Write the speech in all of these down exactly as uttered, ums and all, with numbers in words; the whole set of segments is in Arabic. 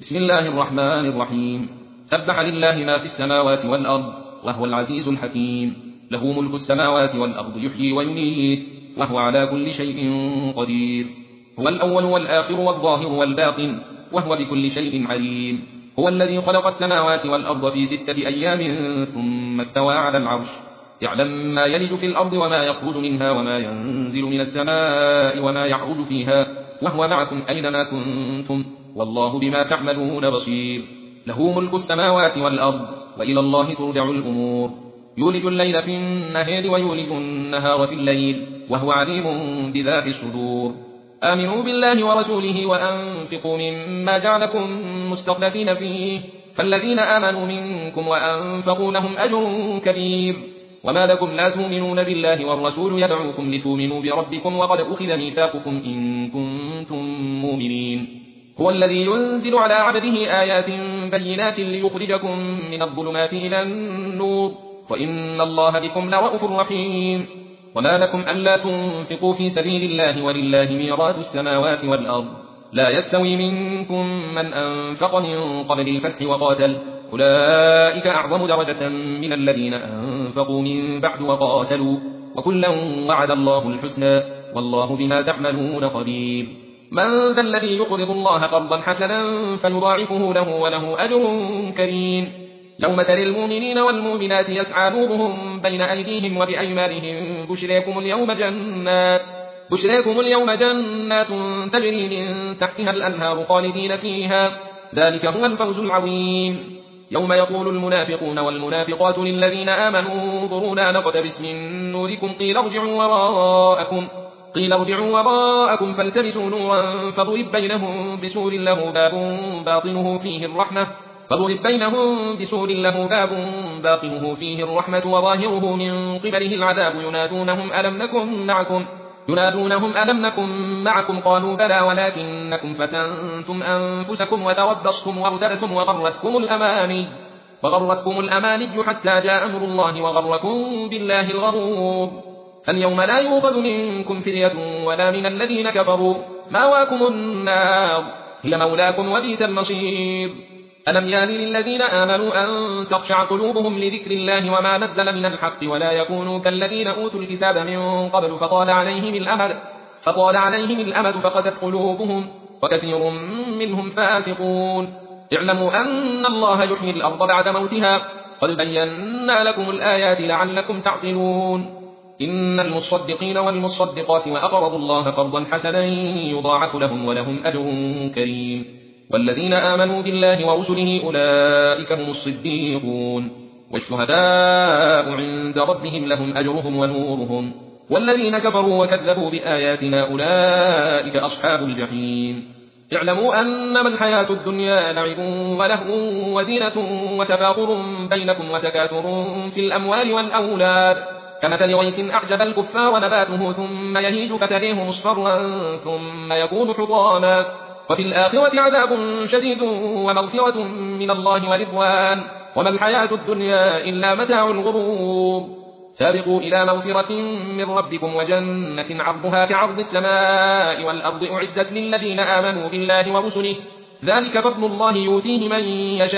بسم الله الرحمن الرحيم. سبح لله ما في السماوات والأرض وهو العزيز الحكيم. له ملك السماوات والأرض يحيي ويميت وهو على كل شيء قدير. هو الأول والآخر والظاهر والباطن وهو بكل شيء عليم. هو الذي خلق السماوات والأرض في ستة أيام ثم استوى على العرش يعلم ما يلج في الأرض وما يخرج منها وما ينزل من السماء وما يعرج فيها وهو معكم أينما كنتم والله بما تعملون بصير. له ملك السماوات والأرض وإلى الله ترجع الأمور. يولج الليل في النهار ويولج النهار في الليل وهو عليم بذات الصدور. آمنوا بالله ورسوله وأنفقوا مما جعلكم مستخلفين فيه فالذين آمنوا منكم وأنفقوا لهم أجر كبير. وما لكم لا تؤمنون بالله والرسول يدعوكم لتؤمنوا بربكم وقد أخذ ميثاقكم إن كنتم مؤمنين. هو الذي ينزل على عبده آيات بينات ليخرجكم من الظلمات إلى النور وإن الله بكم لرءوف رحيم. وما لكم ألا تنفقوا في سبيل الله ولله ميراث السماوات والأرض لا يستوي منكم من أنفق من قبل الفتح وقاتل أولئك أعظم درجة من الذين أنفقوا من بعد وقاتلوا وكلا وعد الله الحسنى والله بما تعملون خبير. من ذا الذي يقرض الله قرضا حسنا فيضاعفه له وله أجر كريم. يوم ترى المؤمنين والمؤمنات يسعى نورهم بين أيديهم وبأيمانهم بشريكم اليوم جنات بشريكم اليوم جنات تجري من تحتها الأنهار خالدين فيها ذلك هو الفوز العظيم. يوم يقول المنافقون والمنافقات للذين آمنوا انظرونا نقتبس من نوركم قيل ارجعوا وراءكم قيل ارجعوا وراءكم فالتمسوا نورا فضرب بينهم بسور له باب باطنه فيه الرحمة فضرب بينهم بسور له باب باطنه فيه الرحمة وظاهره من قبله العذاب ينادونهم ألم نكن معكم ينادونهم ألم نكن معكم قالوا بلى ولكنكم فتنتم أنفسكم وتربصتم وارتبتم وغرتكم الأماني وغرتكم الأماني حتى جاء أمر الله وغركم بالله الغرور. فاليوم لا يؤخذ منكم فدية ولا من الذين كفروا مأواكم النار هي مولاكم وبئس المصير. ألم يان للذين آمنوا أن تخشع قلوبهم لذكر الله وما نزل من الحق ولا يكونوا كالذين أوتوا الكتاب من قبل فطال عليهم الأمد فطال عليهم الأمد فقست قلوبهم وكثير منهم فاسقون. اعلموا أن الله يحيي الأرض بعد موتها قد بينا لكم الآيات لعلكم تعقلون. إن المصدقين والمصدقات وأقرضوا الله قرضا حسنا يضاعف لهم ولهم أجر كريم. والذين آمنوا بالله ورسله أولئك هم الصديقون والشهداء عند ربهم لهم أجرهم ونورهم. والذين كفروا وكذبوا بآياتنا أولئك أصحاب الجحيم. اعلموا أنما الحياة الدنيا لعب ولهو وزينة وتفاخر بينكم وتكاثر في الأموال والأولاد كمثل غيث أعجب الكفار نباته ثم يهيج فتريه مصفرا ثم يكون حطاما وفي الآخرة عذاب شديد ومغفرة من الله ورضوان وما الحياة الدنيا إلا متاع الغرور. سابقوا إلى مغفرة من ربكم وجنة عرضها كعرض السماء والأرض أعدت للذين آمنوا بالله ورسله ذلك فضل الله يؤتيه من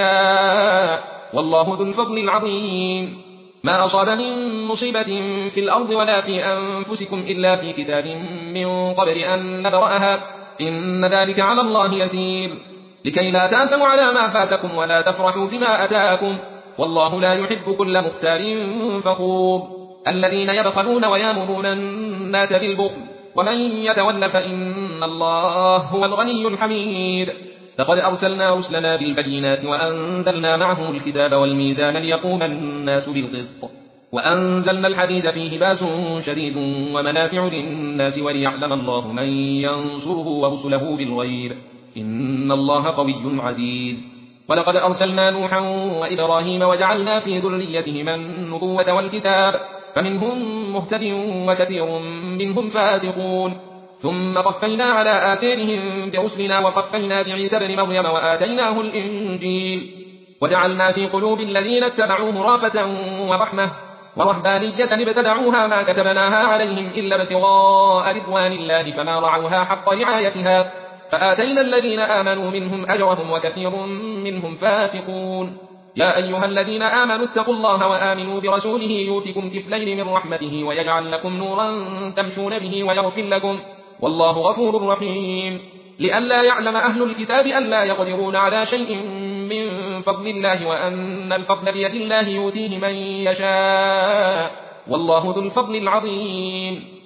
يشاء والله ذو الفضل العظيم. ما أصاب من مصيبة في الأرض ولا في أنفسكم إلا في كتاب من قبل أن نبرأها إن ذلك على الله يسير. لكي لا تأسوا على ما فاتكم ولا تفرحوا بما أتاكم والله لا يحب كل مختال فخور. الذين يبخلون ويامرون الناس بالبخل ومن يتول فإن الله هو الغني الحميد. لقد أرسلنا رسلنا بالبينات وأنزلنا معهم الكتاب والميزان ليقوم الناس بالقسط وأنزلنا الحديد فيه باس شديد ومنافع للناس وليعلم الله من ينصره ورسله بالغيب إن الله قوي عزيز. ولقد أرسلنا نوحا وإبراهيم وجعلنا في ذريتهما النبوة والكتاب فمنهم مهتد وكثير منهم فاسقون. ثم قفينا على آثارهم برسلنا وقفينا بعيسى بن مريم وآتيناه الإنجيل وجعلنا في قلوب الذين اتبعوه رأفة ورحمة ورهبانية ابتدعوها ما كتبناها عليهم إلا ابتغاء رضوان الله فما رعوها حق رعايتها فآتينا الذين آمنوا منهم أجرهم وكثير منهم فاسقون. يا أيها الذين آمنوا اتقوا الله وآمنوا برسوله يؤتكم كفلين من رحمته ويجعل لكم نورا تمشون به ويغفر لكم والله غفور رحيم. لئلا يعلم أهل الكتاب ألا يقدرون على شيء من فضل الله وأن الفضل بيد الله يؤتيه من يشاء والله ذو الفضل العظيم.